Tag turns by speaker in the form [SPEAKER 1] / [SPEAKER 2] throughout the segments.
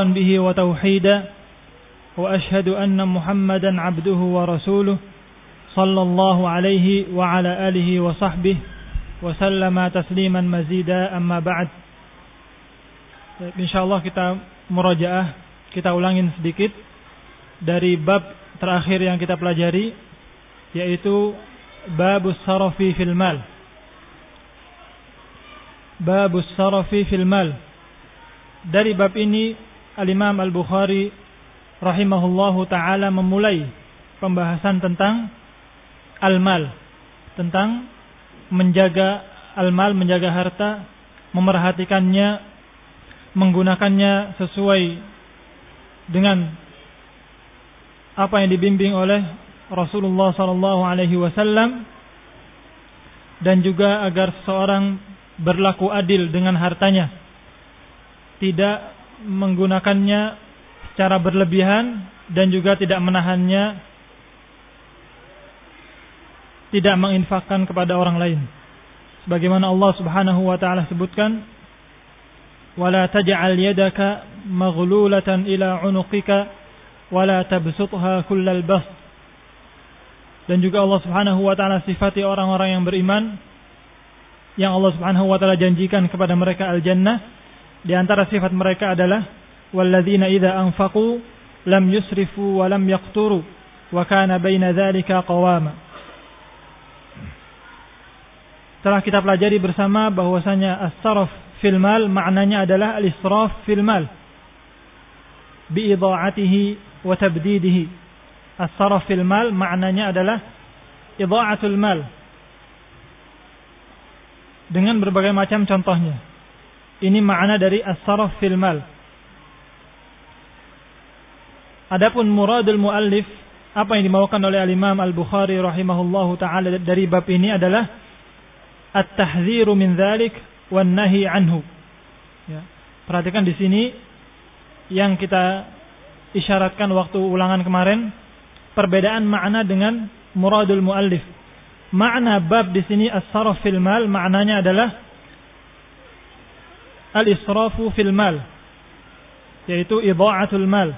[SPEAKER 1] به وتوحيدا وأشهد أن محمدا عبده ورسوله صلى الله عليه وعلى آله وصحبه وسلم تسليما مزيدا أما بعد. Insyaallah kita murajaah, kita ulangin sedikit dari bab terakhir yang kita pelajari, yaitu babus sarafi fil mal. Babus sarafi fil mal. Dari bab ini Al-Imam Al-Bukhari rahimahullahu ta'ala memulai pembahasan tentang al-mal, tentang menjaga al-mal, menjaga harta, memerhatikannya, menggunakannya sesuai dengan apa yang dibimbing oleh Rasulullah sallallahu alaihi wasallam, dan juga agar seseorang berlaku adil dengan hartanya, tidak menggunakannya secara berlebihan dan juga tidak menahannya, tidak menginfakkan kepada orang lain. Sebagaimana Allah Subhanahu wa taala sebutkan, "Wala taj'al yadaka maghlulatan ila 'unuqika wala tabsutha kullal bast." Dan juga Allah Subhanahu wa taala sifati orang-orang yang beriman, yang Allah Subhanahu wa taala janjikan kepada mereka al-jannah. Di antara sifat mereka adalah walladzina idza anfaqu lam yusrifu wa lam yaqturu wa kana baina dzalika qawama. Setelah kita pelajari bersama bahwasanya as-sarf fil mal maknanya adalah al-israf fil mal bi idha'atihi wa tabdidihi. As-sarf fil mal maknanya adalah idha'atul mal dengan berbagai macam contohnya. Ini makna dari as-sarf fil mal. Adapun muradul muallif, apa yang dimaukan oleh al-Imam Al-Bukhari rahimahullahu taala dari bab ini adalah at-tahdziru min dzalik wan nahi anhu. Ya. Perhatikan di sini yang kita isyaratkan waktu ulangan kemarin, perbedaan makna dengan muradul muallif. Makna bab di sini as-sarf fil mal maknanya adalah al-israfu fil mal, yaitu idha'atul mal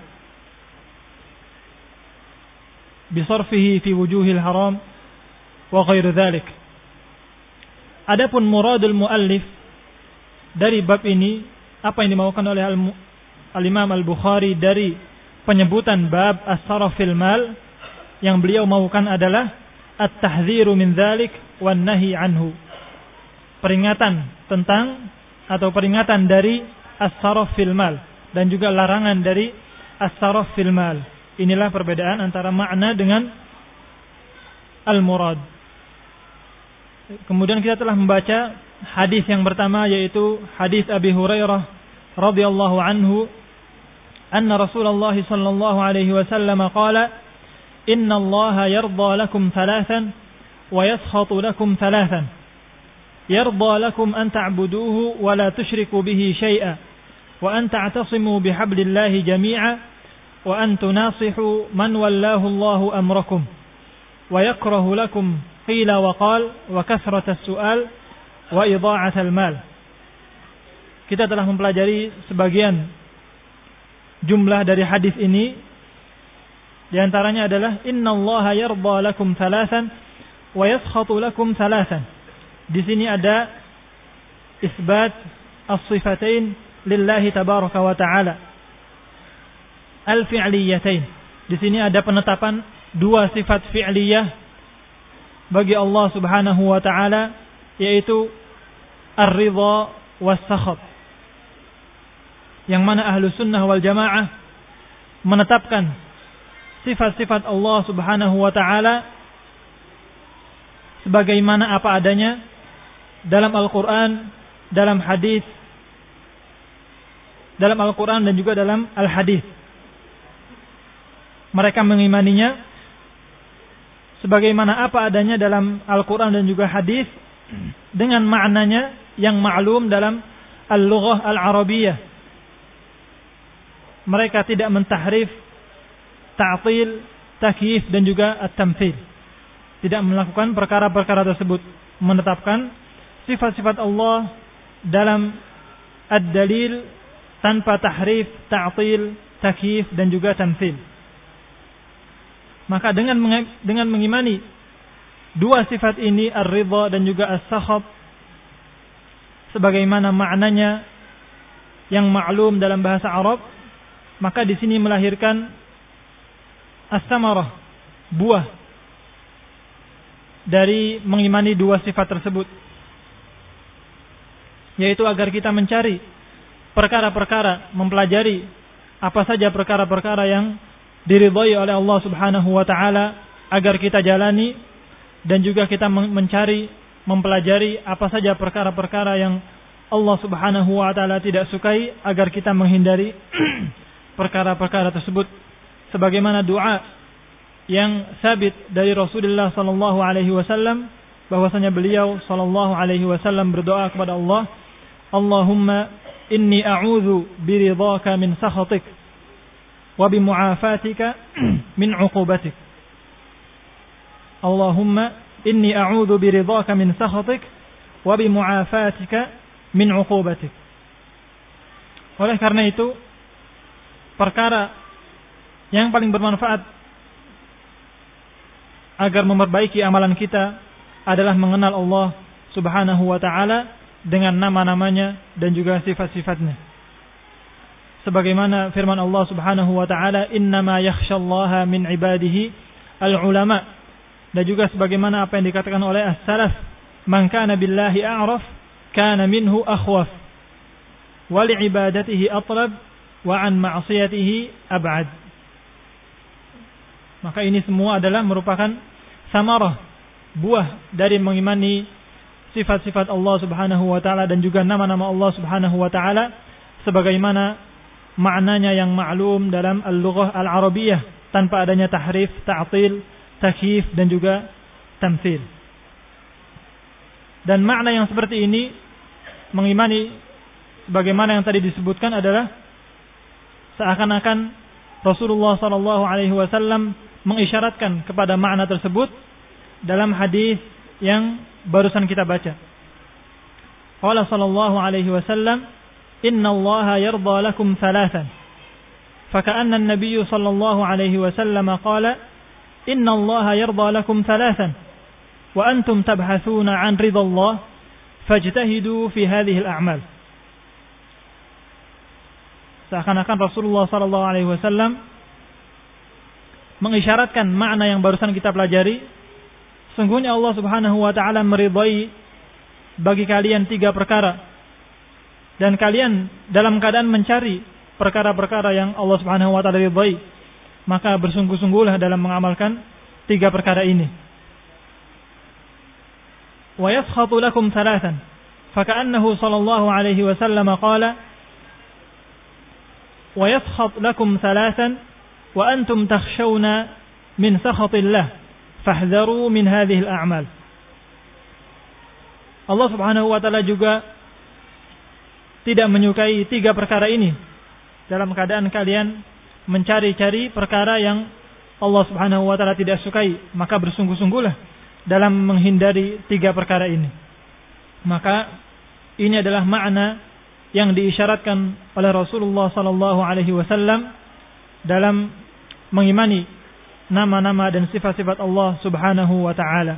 [SPEAKER 1] bisarfihi fi wujuhil haram wa ghairu dzalik. Adapun muradul muallif dari bab ini, apa yang dimaukan oleh al-Imam Al-Bukhari dari penyebutan bab as-sarf fil mal, yang beliau maukan adalah at-tahdziru min dzalik wan nahi anhu. Peringatan tentang atau peringatan dari as-sarf fil mal dan juga larangan dari as-sarf fil mal. Inilah perbedaan antara makna dengan al-murad. Kemudian kita telah membaca hadis yang pertama, yaitu hadis Abi Hurairah radhiyallahu anhu, anna Rasulullah sallallahu alaihi wasallam qala, "Inna Allah yarda lakum thalathan wa yaskhatu lakum thalathan. Yarda lakum an ta'buduhu wa la tushriku bihi shay'a wa an ta'tasimu bihablillahi jami'a wa an tunasihu man wallahu Allahu amrakum wa yakrahu lakum qila wa qal wa kathrata as-su'al wa idha'atal mal." Kita telah mempelajari sebagian jumlah dari hadis ini. Di antaranya adalah innallaha yarda lakum thalathan wa yaskhatu lakum thalathan. Di sini ada isbat as-sifatain lillahi tabaraka wa ta'ala al-fi'liyatain. Di sini ada penetapan dua sifat fi'liyah bagi Allah Subhanahu wa ta'ala, yaitu ar-ridha was-sakhat. Yang mana ahlu sunnah wal jamaah menetapkan sifat-sifat Allah Subhanahu wa ta'ala sebagaimana apa adanya dalam Al-Quran, dalam hadis, dalam Al-Quran dan juga dalam Al-Hadis. Mereka mengimaninya sebagaimana apa adanya dalam Al-Quran dan juga hadis, dengan maknanya yang ma'lum dalam al-lughah al-arabiyah. Mereka tidak mentahrif, ta'til, takyif dan juga at-tamthil. Tidak melakukan perkara-perkara tersebut, menetapkan sifat-sifat Allah dalam ad-dalil tanpa tahrif, ta'til, takyif dan juga tamtsil. Maka dengan mengimani dua sifat ini, ar-ridha dan juga as-sakhat, sebagaimana maknanya yang maklum dalam bahasa Arab, maka di sini melahirkan as-samarah, buah dari mengimani dua sifat tersebut, yaitu agar kita mencari perkara-perkara, mempelajari apa saja perkara-perkara yang diridhai oleh Allah Subhanahu wa taala agar kita jalani, dan juga kita mencari, mempelajari apa saja perkara-perkara yang Allah Subhanahu wa taala tidak sukai agar kita menghindari perkara-perkara tersebut, sebagaimana doa yang sabit dari Rasulullah sallallahu alaihi wasallam, bahwasanya beliau sallallahu alaihi wasallam berdoa kepada Allah, Allahumma inni a'udzu biridhaka min sakhatik wa bimu'afatika min 'uqubatik. Allahumma inni a'udzu biridhaka min sakhatik wa bimu'afatika min 'uqubatik. Oleh karena itu, perkara yang paling bermanfaat agar memperbaiki amalan kita adalah mengenal Allah Subhanahu wa taala dengan nama-namanya dan juga sifat-sifatnya. Sebagaimana firman Allah Subhanahu wa taala, innama yakhsyallaha min ibadihi al-ulama. Dan juga sebagaimana apa yang dikatakan oleh as-salaf, man kana billahi a'raf kana minhu akhwaf wa li'ibadatihi atlab wa an ma'siyatihi ab'ad. Maka ini semua adalah merupakan samarah, buah dari mengimani sifat-sifat Allah Subhanahu wa taala dan juga nama-nama Allah Subhanahu wa taala sebagaimana maknanya yang maklum dalam al-lughah al-arabiyah, tanpa adanya tahrif, ta'til, takyif dan juga tamtsil. Dan makna yang seperti ini, mengimani sebagaimana yang tadi disebutkan, adalah seakan-akan Rasulullah sallallahu alaihi wasallam mengisyaratkan kepada makna tersebut dalam hadis yang barusan kita baca. Qala sallallahu alaihi wasallam, inna allaha yarda lakum thalathan. Faka'anna an-nabiy sallallahu alaihi wasallam qala, inna allaha yarda lakum thalathan wa antum tabhathuna 'an ridha Allah fajtahidu fi hadhihi al-a'mal. Seakan-akan Rasulullah sallallahu alaihi wasallam mengisyaratkan makna yang barusan kita pelajari. Sungguhnya Allah Subhanahu wa taala meridai bagi kalian 3 perkara, dan kalian dalam keadaan mencari perkara-perkara yang Allah Subhanahu wa taala ridai, maka bersungguh-sungguhlah dalam mengamalkan 3 perkara ini. Wa yaskhatu lakum thalathan, faka'annahu sallallahu alaihi wasallam qala, wa yaskhat lakum thalathan wa antum takhshawna min sakhatillah fahdharu min hadhihi al-a'mal. Allah Subhanahu wa taala juga tidak menyukai 3 perkara ini dalam keadaan kalian mencari-cari perkara yang Allah Subhanahu wa taala tidak sukai, maka bersungguh-sungguhlah dalam menghindari 3 perkara ini. Maka ini adalah makna yang diisyaratkan oleh Rasulullah sallallahu alaihi wasallam dalam mengimani nama-nama dan sifat-sifat Allah Subhanahu wa taala.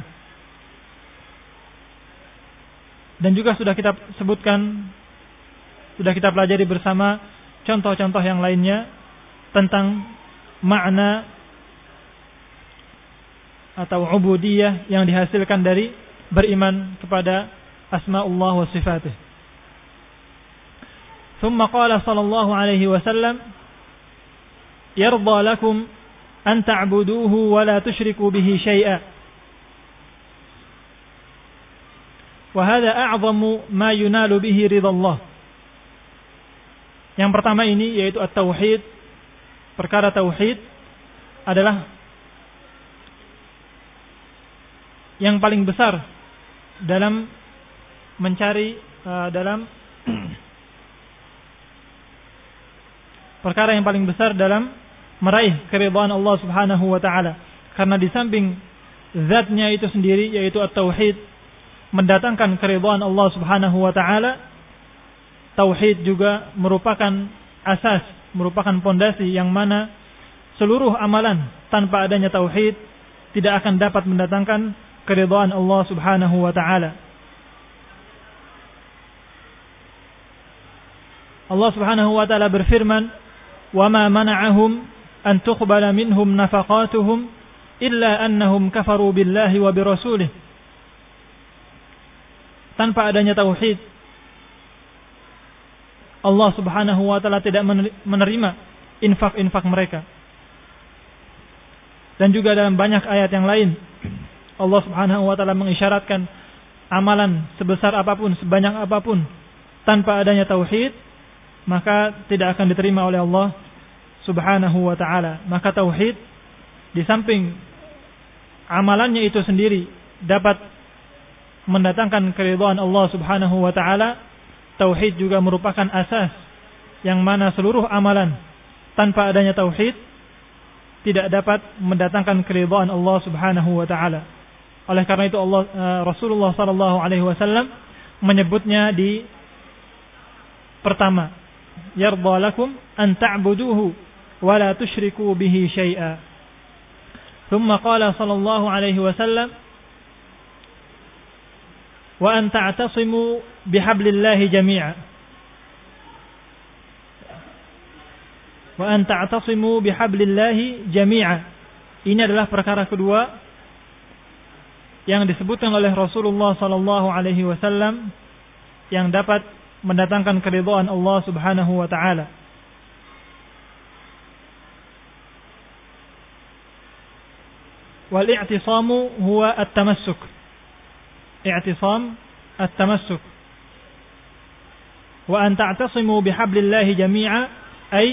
[SPEAKER 1] Dan juga sudah kita sebutkan, sudah kita pelajari bersama contoh-contoh yang lainnya tentang makna atau ubudiyah yang dihasilkan dari beriman kepada asma'ullah wa sifatih. ثم قال صلى الله عليه وسلم يرضى لكم أن تعبدوه ولا تشركوا به شيئا وهذا أعظم ما ينال به رضا الله. Yang pertama ini yaitu at-tauhid. Perkara tauhid adalah yang paling besar dalam mencari perkara yang paling besar dalam meraih keridhaan Allah Subhanahu wa taala. Karena di samping zatnya itu sendiri yaitu at-tauhid mendatangkan keridhaan Allah Subhanahu wa taala, tauhid juga merupakan asas, merupakan pondasi yang mana seluruh amalan tanpa adanya tauhid tidak akan dapat mendatangkan keridhaan Allah Subhanahu wa taala. Allah Subhanahu wa taala berfirman, "Wa ma mana'ahum an tuqbala minhum nafaqatuhum illa annahum kafaru billahi wa birasulih." Tanpa adanya tauhid, Allah Subhanahu wa taala tidak menerima infak-infak mereka. Dan juga dalam banyak ayat yang lain, Allah Subhanahu wa taala mengisyaratkan amalan sebesar apapun, sebanyak apapun, tanpa adanya tauhid, maka tidak akan diterima oleh Allah Subhanahu wa taala. Maka tauhid, di samping amalannya itu sendiri dapat mendatangkan keridhaan Allah Subhanahu wa taala, tauhid juga merupakan asas yang mana seluruh amalan tanpa adanya tauhid tidak dapat mendatangkan keridhaan Allah Subhanahu wa taala. Oleh karena itu Rasulullah sallallahu alaihi wasallam menyebutnya di pertama, "Yarda lakum an ta'buduhu wa la tusyriku bihi syai'a." Thumma qala sallallahu alaihi wasallam, "Wa an ta'tasimu bihablillahi jami'a." Wa an ta'tasimu bihablillahi jami'a. Ini adalah perkara kedua yang disebutkan oleh Rasulullah sallallahu alaihi wasallam yang dapat mendatangkan keridhaan Allah Subhanahu wa taala. Wal i'tisamu huwa at-tamassuk. I'tisam at-tamassuk. Wa an ta'tasimu bihablillahi jami'a ay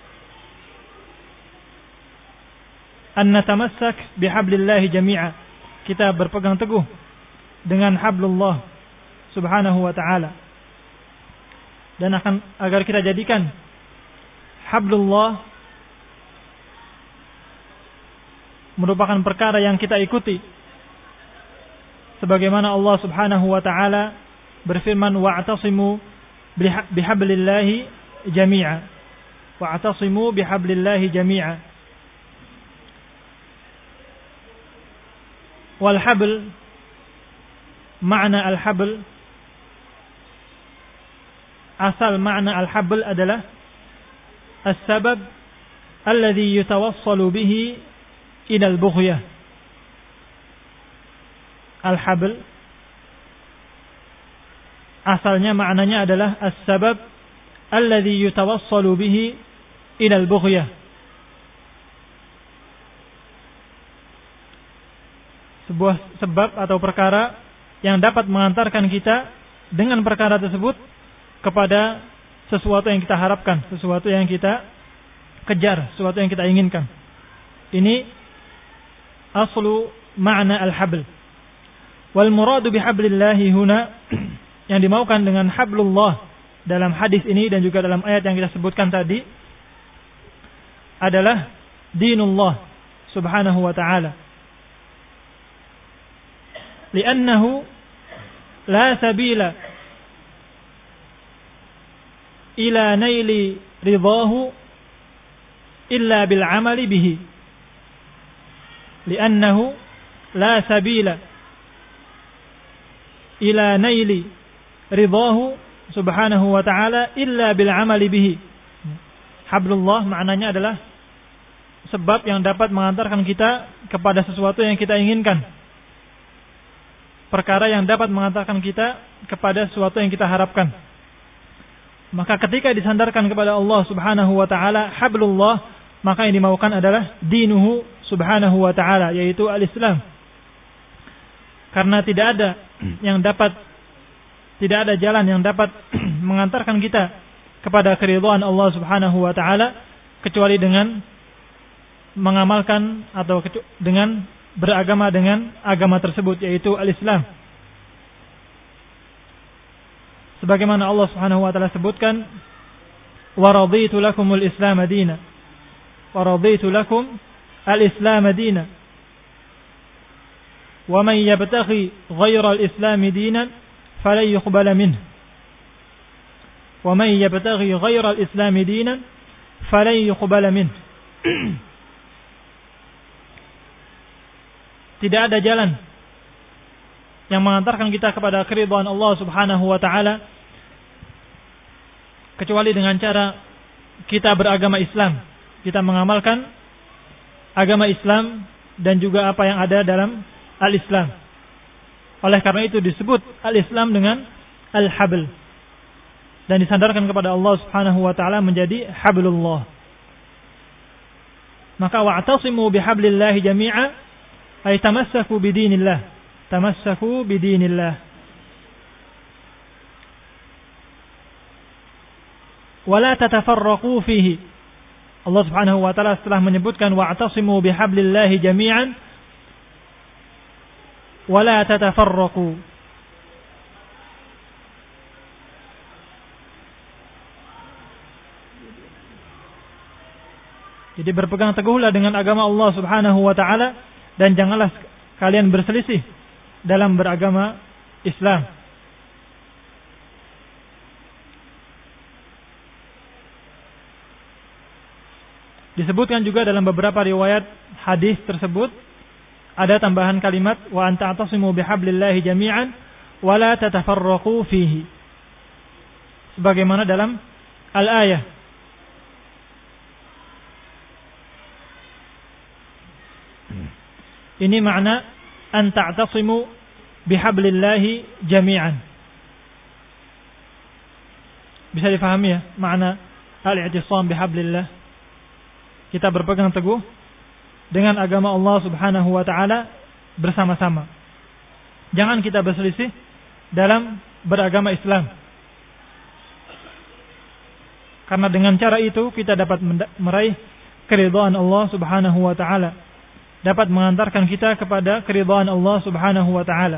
[SPEAKER 1] an natamassak bihablillahi jami'a. Kita berpegang teguh dengan hablullah Subhanahu wa ta'ala. Dan agar kita jadikan hablullah merupakan perkara yang kita ikuti. Sebagaimana Allah Subhanahu wa ta'ala berfirman, "Wa'tasimu bihablillahi jami'a." Wa'tasimu bihablillahi jami'a. Wal habl, makna al-habl, asal makna al-habl adalah as-sabab alladhi yutawassalu bihi ila al-bughyah. Al-habl asalnya maknanya adalah as-sabab alladhi yutawassalu bihi ila al-bughyah. Sebuah sebab atau perkara yang dapat mengantarkan kita dengan perkara tersebut kepada sesuatu yang kita harapkan, sesuatu yang kita kejar, sesuatu yang kita inginkan. Ini aslu makna al-habl. Wal muradu bihablillahi huna, yang dimaukan dengan hablullah dalam hadis ini dan juga dalam ayat yang kita sebutkan tadi adalah dinullah Subhanahu wa ta'ala. Li'annahu la sabila ila naili ridahu illa bil amali bihi. Li'annahu la sabila ila naili ridahu Subhanahu wa ta'ala illa bil amali bihi. Hablullah maknanya adalah sebab yang dapat mengantarkan kita kepada sesuatu yang kita inginkan, perkara yang dapat mengantarkan kita kepada sesuatu yang kita harapkan. Maka ketika disandarkan kepada Allah Subhanahu wa ta'ala hablullah, maka yang dimaukan adalah dinuhu Subhanahu wa ta'ala, yaitu al-Islam. Karena tidak ada jalan yang dapat mengantarkan kita kepada keridhaan Allah Subhanahu wa ta'ala kecuali dengan mengamalkan atau dengan beragama dengan agama tersebut, yaitu al-Islam. Sebagaimana Allah Subhanahu wa taala sebutkan, "Wa raditu lakumul Islam madina." Wa raditu lakum al-Islam madina. Wa man yabtaghi ghayra al-Islam dinan falan yuqbala minhu. wa may yabtaghi ghayra al-islam dinan falan yuqbala min. Tidak ada jalan yang mengantarkan kita kepada keridhaan Allah Subhanahu wa taala kecuali dengan cara kita beragama Islam, kita mengamalkan agama Islam dan juga apa yang ada dalam al-Islam. Oleh karena itu disebut al-Islam dengan al-habl dan disandarkan kepada Allah Subhanahu wa taala menjadi hablullah. Maka wa'tasimu bihablillahi jami'a ay tamassaku bidinillah, tamassaku bidinillah. Wala tatafarraqu fihi. Allah Subhanahu wa taala setelah menyebutkan wa'tasimu bihablillahi jami'an wala tatafarraqu. Jadi berpegang teguhlah dengan agama Allah Subhanahu wa taala dan janganlah kalian berselisih dalam beragama Islam. Disebutkan juga dalam beberapa riwayat hadis tersebut ada tambahan kalimat wa anta atasimu bihablillahi jami'an wa la tatafarraqu fihi. Sebagaimana dalam al-ayah. Ini makna an ta'tasimu bihablillahi jami'an. Bisa difahami ya makna al-i'tisam bihablillah. Kita berpegang teguh dengan agama Allah Subhanahu wa taala bersama-sama. Jangan kita berselisih dalam beragama Islam. Karena dengan cara itu kita dapat meraih keridhaan Allah Subhanahu wa taala. Dapat mengantarkan kita kepada keridhaan Allah Subhanahu wa taala.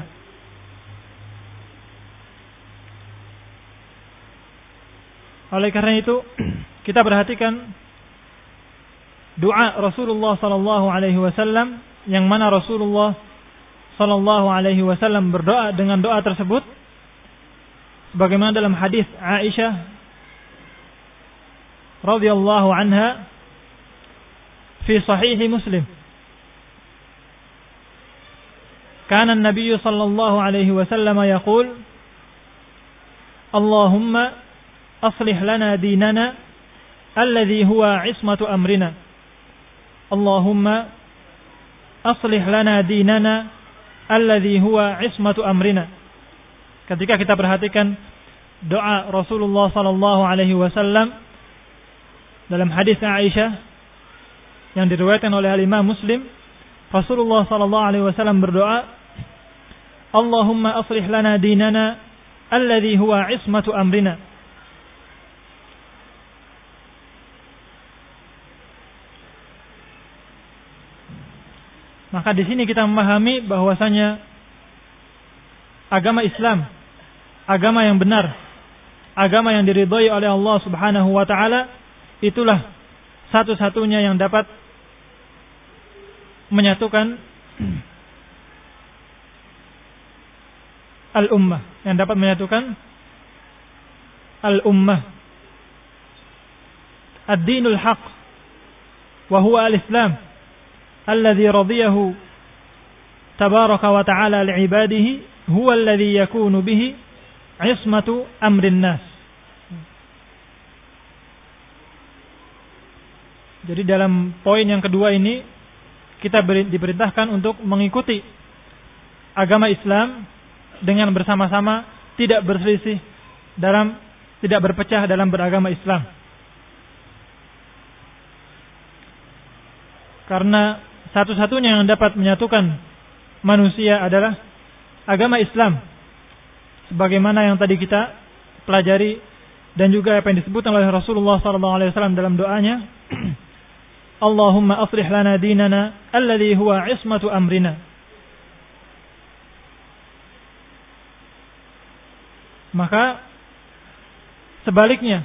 [SPEAKER 1] Oleh karena itu, kita perhatikan doa Rasulullah sallallahu alaihi wasallam yang mana Rasulullah sallallahu alaihi wasallam berdoa dengan doa tersebut sebagaimana dalam hadis Aisyah radhiyallahu anha fi sahih Muslim. Kana an-nabiy sallallahu alaihi wasallam yaqul Allahumma aslih lana dinana alladhi huwa 'ismatu amrina. Allahumma aslih lana dinana alladhi huwa 'ismatu amrina. Ketika kita perhatikan doa Rasulullah sallallahu alaihi wasallam dalam hadis Aisyah yang diriwayatkan oleh Imam Muslim, Rasulullah sallallahu alaihi wasallam berdoa, Allahumma aslih lana dinana alladhi huwa 'ismatu amrina. Maka di sini kita memahami bahwasanya agama Islam, agama yang benar, agama yang diridhai oleh Allah Subhanahu wa taala, itulah satu-satunya yang dapat menyatukan al-ummah, yang dapat menyatukan al-ummah. Ad-dinul haq wa huwa al-Islam alladhi radiyahu tabaraka wa ta'ala li'ibadihi huwa alladhi yakunu bihi 'ismatu amrin nas. Jadi dalam poin yang kedua ini kita diperintahkan untuk mengikuti agama Islam dengan bersama-sama, tidak berselisih tidak berpecah dalam beragama Islam. Karena satu-satunya yang dapat menyatukan manusia adalah agama Islam. Sebagaimana yang tadi kita pelajari dan juga apa yang disebutkan oleh Rasulullah SAW dalam doanya, Allahumma aslih lana dinana alladhi huwa 'ismatu amrina. Maka sebaliknya,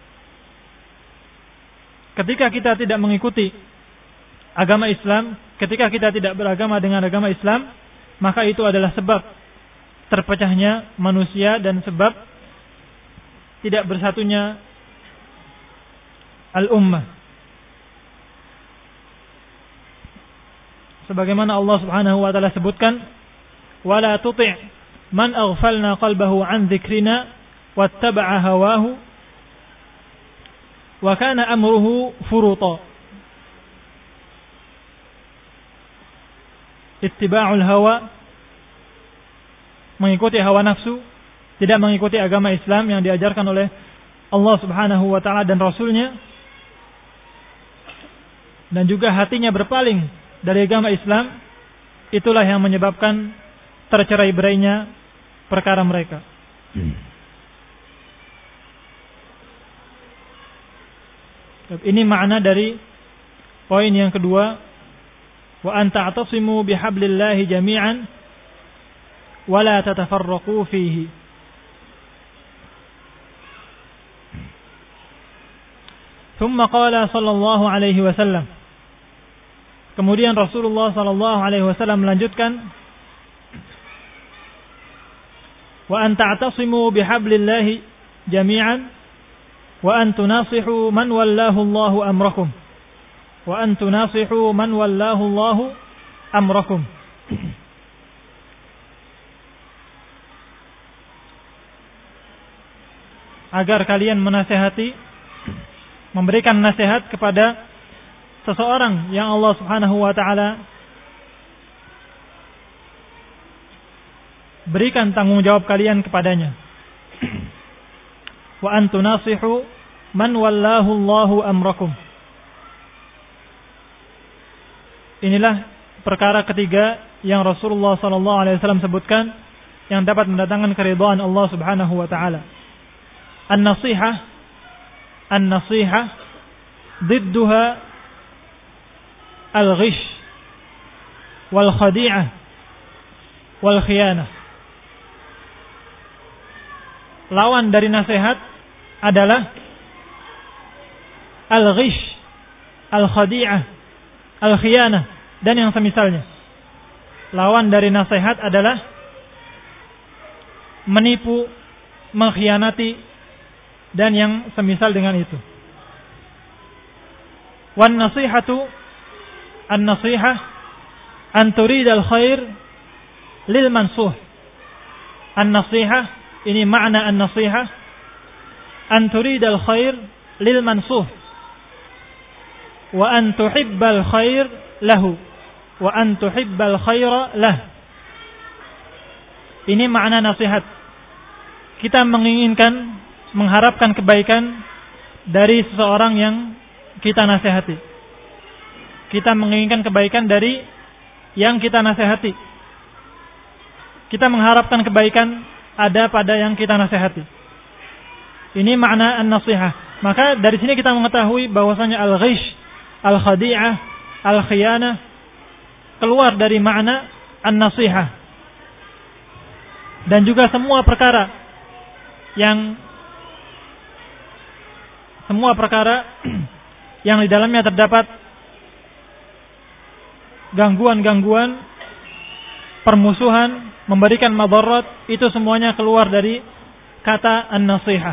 [SPEAKER 1] ketika kita tidak mengikuti agama Islam, ketika kita tidak beragama dengan agama Islam, maka itu adalah sebab terpecahnya manusia dan sebab tidak bersatunya al-ummah. Sebagaimana Allah Subhanahu wa taala sebutkan, "Wala tuti' man aghfalna qalbahu an dzikrina wattaba'a hawahu wa kana amruhu furuta." Ittiba'ul hawa, mengikuti hawa nafsu, tidak mengikuti agama Islam yang diajarkan oleh Allah Subhanahu wa taala dan Rasulnya, dan juga hatinya berpaling dari agama Islam, itulah yang menyebabkan tercerai-berainya perkara mereka. Ini makna dari poin yang kedua, wa an ta'tasimu bihablillahi jami'an wa la tatafarraqu fihi. Thumma qala sallallahu alaihi wasallam, kemudian Rasulullah sallallahu alaihi wasallam melanjutkan, wa an ta'tasimu bihablillahi jami'an wa an tunasihu man wallahu Allahu amrakum wa an tunasihu man wallahu Allahu amrakum. Agar kalian menasihati, memberikan nasihat kepada seseorang yang Allah Subhanahu wa taala berikan tanggung jawab kalian kepadanya. Wa antu nasihu man wallahu Allahu amrakum. Inilah perkara ketiga yang Rasulullah sallallahu alaihi wasallam sebutkan yang dapat mendatangkan keridhaan Allah Subhanahu wa taala. An-nasihah didduha al-ghish wal khadi'ah wal khiyanah. Lawan dari nasihat adalah al-ghish, al-khadi'ah, al-khiyanah dan yang semisalnya. Lawan dari nasihat adalah menipu, mengkhianati dan yang semisal dengan itu. Wan nasihatu, an-nasihah an turidal khair lil mansuh. An-nasihah, ini makna an-nasihah, an turidal khair lil mansuh wa an tuhibbal khair lahu wa an tuhibbal khaira lah. Ini makna nasihat. Kita menginginkan, mengharapkan kebaikan dari seseorang yang kita nasihati. Kita menginginkan kebaikan dari yang kita nasihati. Kita mengharapkan kebaikan ada pada yang kita nasihati. Ini makna an-nasihah. Maka dari sini kita mengetahui bahwasanya al-ghish, al-khadi'ah, al-khiyanah keluar dari makna an-nasihah. Dan juga semua perkara yang di dalamnya terdapat gangguan-gangguan, permusuhan, memberikan madarat, itu semuanya keluar dari kata an-nasihah.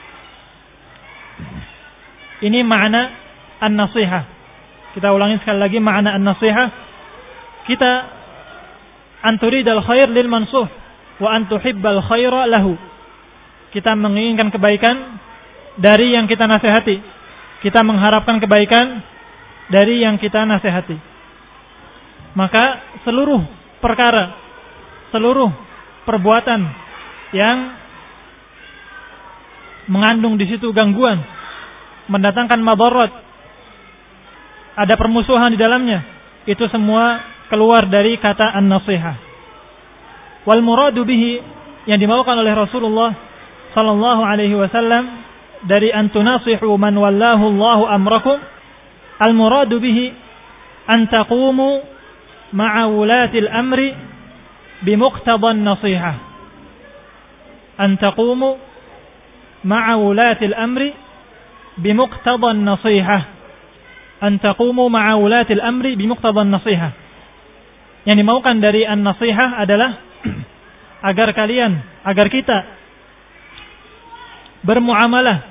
[SPEAKER 1] Ini makna an-nasihah. Kita ulangi sekali lagi makna an-nasihah. Kita anturidal khair lil mansuh wa antuhibbal khaira lahu. Kita menginginkan kebaikan dari yang kita nasihati. Kita mengharapkan kebaikan dari yang kita nasihati. Maka seluruh perkara, seluruh perbuatan yang mengandung di situ gangguan, mendatangkan madarat, ada permusuhan di dalamnya, itu semua keluar dari kata an-nasihah. Wal muradu bihi, yang dimaukan oleh Rasulullah sallallahu alaihi wasallam dari antunasihu man wallahu Allahu amrakum, al muradu bihi an taqumu ma'a wulatil amri bimuqtadan nasihah. An taqumu ma'a wulatil amri bimuqtadan nasihah. An taqumu ma'a wulatil amri bimuqtadan nasihah. Yang dimaukan dari an-nasihah adalah agar kita bermuamalah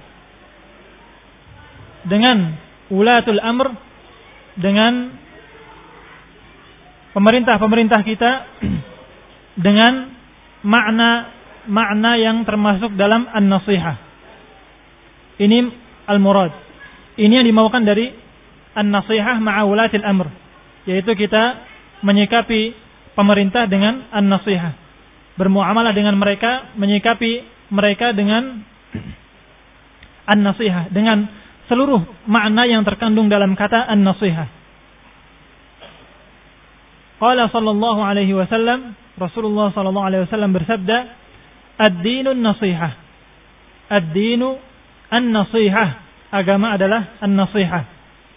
[SPEAKER 1] dengan ulatul amr, dengan pemerintah-pemerintah kita dengan makna yang termasuk dalam an-nasihah. Ini al-murad. Ini yang dimaukan dari an-nasihah ma'a ulatil amr, yaitu kita menyikapi pemerintah dengan an-nasihah, bermuamalah dengan mereka, menyikapi mereka dengan an-nasihah, dengan seluruh makna yang terkandung dalam kata an-nasihah. Qala sallallahu alaihi wasallam, Rasulullah sallallahu alaihi wasallam bersabda, ad-dinun nasihah. Ad-dinu an-nasihah. Agama adalah an-nasihah.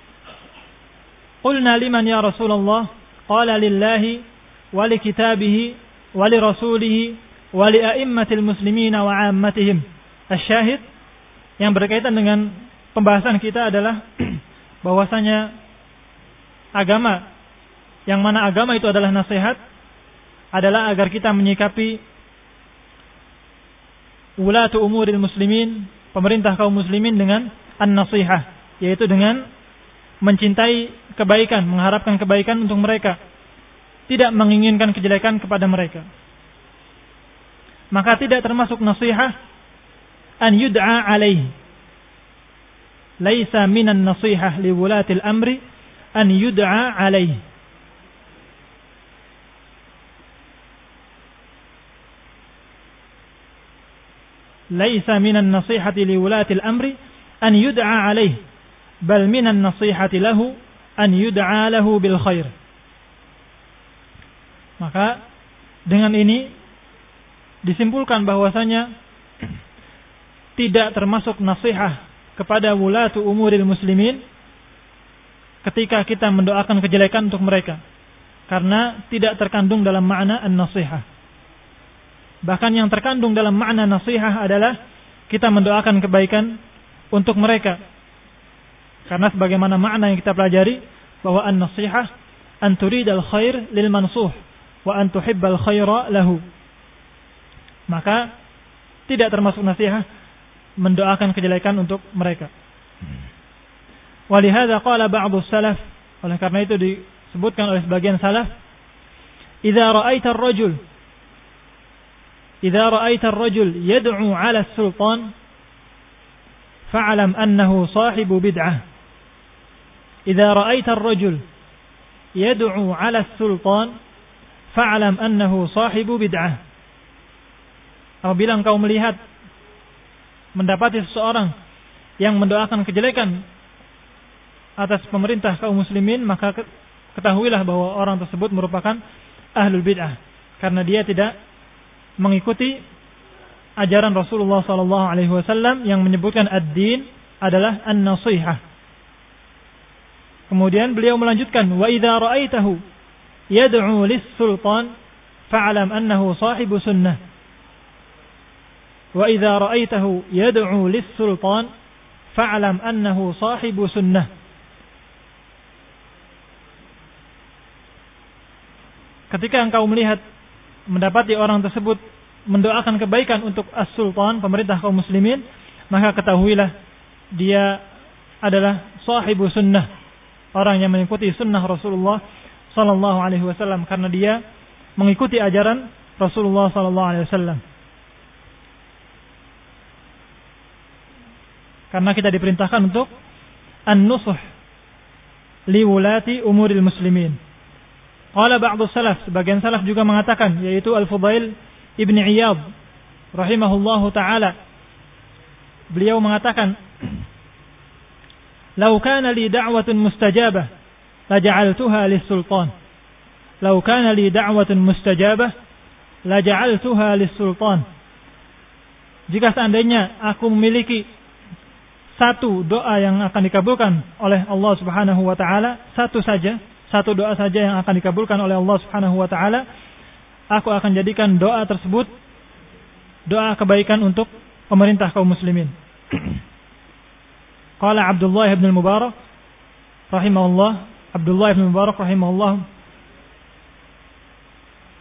[SPEAKER 1] Qulna liman ya Rasulullah? Qala lillahi wa li kitabihi wa li rasulihi wa li a'immatil muslimina wa 'ammatihim. Asy-syahid yang berkaitan dengan pembahasan kita adalah bahwasanya agama, yang mana agama itu adalah nasihat, adalah agar kita menyikapi wulatu umuril muslimin, pemerintah kaum muslimin dengan an-nasihah, yaitu dengan mencintai kebaikan, mengharapkan kebaikan untuk mereka, tidak menginginkan kejelekan kepada mereka. Maka tidak termasuk nasihat an yud'a alaihi. Laisa minan nasihah li wulatil amri an yud'a alaihi. Laisa minan nasihati li wulatil amri an yud'a alaihi, bal minan nasihati lahu an yud'a lahu bil khair. Maka dengan ini disimpulkan bahwasanya tidak termasuk nasihat kepada wulatu umuril muslimin ketika kita mendoakan kejelekan untuk mereka, karena tidak terkandung dalam makna an-nasihah. Bahkan yang terkandung dalam makna nasihah adalah kita mendoakan kebaikan untuk mereka, karena sebagaimana makna yang kita pelajari bahwa an-nasihah an turidal khair lil mansuh wa an tuhibbal khaira lahu. Maka tidak termasuk nasihat mendoakan kejelekan untuk mereka. Walihada qala ba'du salaf, oleh karena itu disebutkan oleh sebagian salaf, idza ra'aita ar-rajul yad'u 'ala as-sultan fa'lam annahu sahibu bid'ah. Idza ra'aita ar-rajul yad'u 'ala as-sultan fa'lam annahu sahibu bid'ah. Apabila engkau melihat, mendapati seseorang yang mendoakan kejelekan atas pemerintah kaum muslimin, maka ketahuilah bahwa orang tersebut merupakan ahlul bid'ah, karena dia tidak mengikuti ajaran Rasulullah SAW yang menyebutkan ad-din adalah an-nasihah. Kemudian beliau melanjutkan, wa idza ra'aitahu yad'u lis-sultan fa'lam annahu sahibu sunnah. Wa idza ra'aitahu yad'u lis-sultan fa'lam annahu sahibu sunnah. Ketika engkau melihat, mendapati orang tersebut mendoakan kebaikan untuk as-sultan, pemerintah kaum muslimin, maka ketahuilah dia adalah sahibu sunnah, orang yang mengikuti sunnah Rasulullah sallallahu alaihi wasallam, karena dia mengikuti ajaran Rasulullah sallallahu alaihi wasallam. Karena kita diperintahkan untuk an-nusuh li wulati umuril muslimin. Qala ba'du salaf, sebagian salaf juga mengatakan, yaitu Al-Fudail Ibn Iyad rahimahullahu taala. Beliau mengatakan, "Lau kana li da'watun mustajabah laja'altuha lis-sultan." Lau kana li da'watun mustajabah laja'altuha lis-sultan. Jika seandainya aku memiliki satu doa yang akan dikabulkan oleh Allah Subhanahu wa taala, satu doa saja yang akan dikabulkan oleh Allah Subhanahu wa taala, aku akan jadikan doa tersebut doa kebaikan untuk pemerintah kaum muslimin. Qala Abdullah bin Mubarak rahimahullah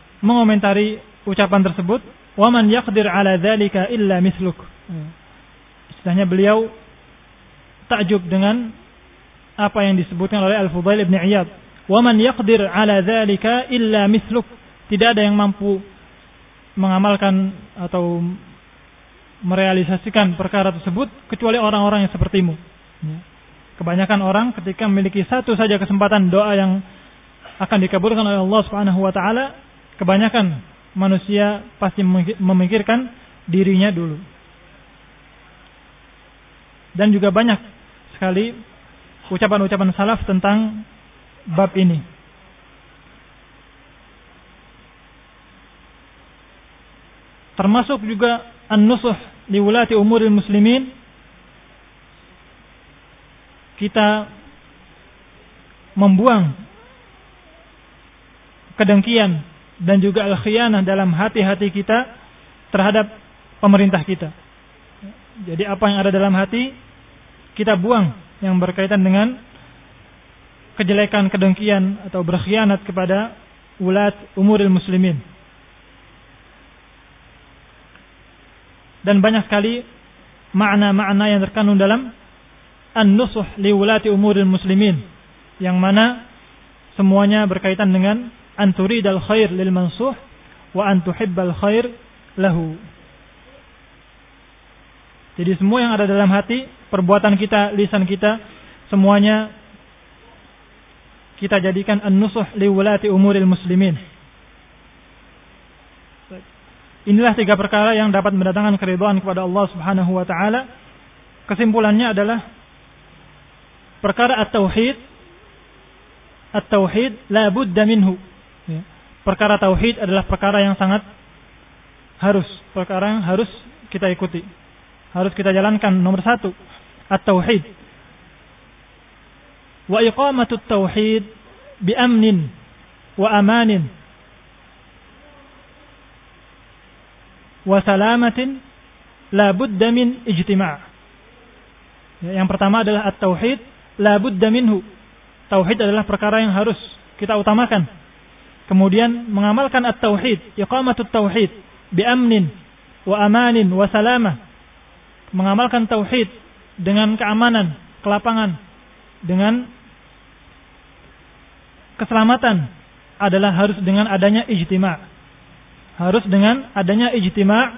[SPEAKER 1] mengomentari ucapan tersebut, "Wa man yaqdir ala dzalika illa mithluk." Istilahnya beliau takjub dengan apa yang disebutkan oleh Al-Fudail ibn Iyad. Wa man yaqdir ala dzalika illa mithluk. Tidak ada yang mampu mengamalkan atau merealisasikan perkara tersebut kecuali orang-orang yang sepertimu. Kebanyakan orang ketika memiliki satu saja kesempatan doa yang akan dikabulkan oleh Allah Subhanahu wa taala, kebanyakan manusia pasti memikirkan dirinya dulu. Dan juga banyak sekali ucapan-ucapan salaf tentang bab ini. Termasuk juga an-nusuh li wulati umuril muslimin. Kita membuang kedengkian dan juga al-khiyanah dalam hati-hati kita terhadap pemerintah kita. Jadi apa yang ada dalam hati kita buang yang berkaitan dengan kejelekan, kedengkian atau berkhianat kepada ulat umuril muslimin. Dan banyak sekali makna-makna yang terkandung dalam an-nusuh li wulati umuril muslimin, yang mana semuanya berkaitan dengan an turidal khair lil mansuh wa an tuhibbal khair lahu. Jadi semua yang ada dalam hati, perbuatan kita, lisan kita, semuanya kita jadikan an-nusuh li wulati umuril muslimin. Inilah 3 perkara yang dapat mendatangkan keridhaan kepada Allah Subhanahu wa taala. Kesimpulannya adalah perkara at-tauhid. At-tauhid la budda minhu. Perkara tauhid adalah perkara yang sangat perkara yang harus kita ikuti. Harus kita jalankan. Nomor 1, at-tauhid. Wa iqamatut tauhid bi amnin wa amanin wa salamatin la budda min ijtima'. Yang pertama adalah at-tauhid la budda minhu. Tauhid adalah perkara yang harus kita utamakan. Kemudian mengamalkan at-tauhid, iqamatut tauhid bi amnin wa amanin wa salamah. Mengamalkan tauhid dengan keamanan, kelapangan, dengan keselamatan adalah harus dengan adanya ijtima'. Harus dengan adanya ijtima'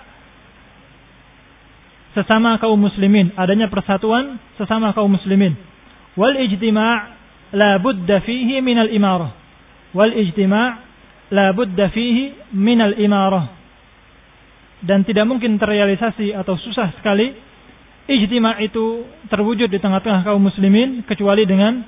[SPEAKER 1] sesama kaum muslimin, adanya persatuan sesama kaum muslimin. Wal ijtima' la budda fihi min al-imarah. Wal ijtima' la budda fihi min al-imarah. Dan tidak mungkin terrealisasi atau susah sekali ijtima' itu terwujud di tengah-tengah kaum muslimin kecuali dengan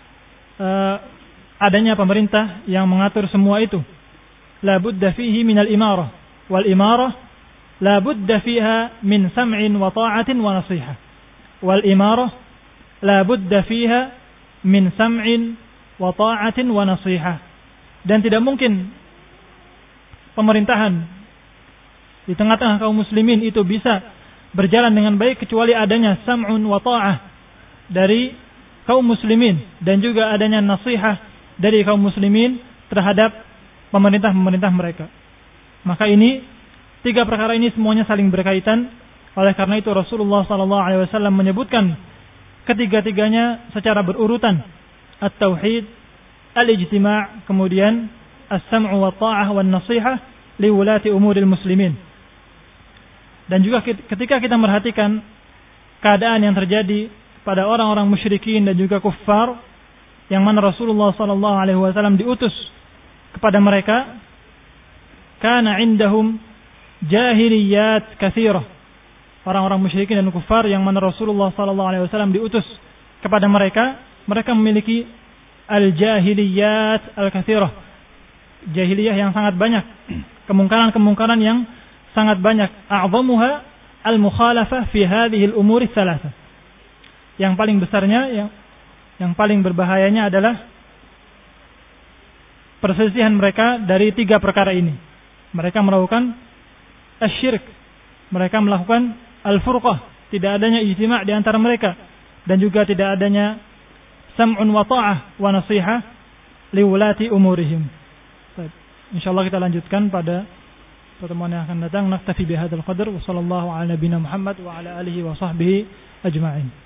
[SPEAKER 1] adanya pemerintah yang mengatur semua itu. La budda fihi min al-imarah. Wal imarah la budda fiha min sam'in wa ta'atin wa nasihah. Wal imarah la budda fiha min sam'in wa ta'atin wa nasihah. Dan tidak mungkin pemerintahan di tengah-tengah kaum muslimin itu bisa berjalan dengan baik kecuali adanya sam'un wa ta'ah dari kaum muslimin dan juga adanya nasihah dari kaum muslimin terhadap pemerintah-pemerintah mereka. Maka ini 3 perkara ini semuanya saling berkaitan. Oleh karena itu Rasulullah SAW menyebutkan ketiga-tiganya secara berurutan. At-tauhid, al-ijtima', kemudian as-sam'u wa ta'ah wa nasihah li wulati umuril muslimin. Dan juga ketika kita merhatikan keadaan yang terjadi pada orang-orang musyrikin dan juga kuffar, yang mana Rasulullah SAW diutus kepada mereka, kana indahum jahiliyat katsirah. Orang-orang musyrikin dan kufar yang mana Rasulullah SAW diutus kepada mereka, mereka memiliki al-jahiliyat al-katsirah. Jahiliyah yang sangat banyak, kemungkaran-kemungkaran yang sangat banyak. A'zamuha al-mukhalafah fi hadhihi al-umur ats-tsalatsa. Yang paling besarnya, yang paling berbahayanya adalah perselisihan mereka dari 3 perkara ini. Mereka melakukan asy-syirk, mereka melakukan al-furqah, tidak adanya ijtima' di antara mereka, dan juga tidak adanya sam'un wa ta'ah wa nasihah li wulati umurihim. Insyaallah kita lanjutkan pada pertemuan yang akan datang. Naktafi bihadzal qadar wa sallallahu ala nabiyyina Muhammad wa ala alihi wa sahbihi ajma'in.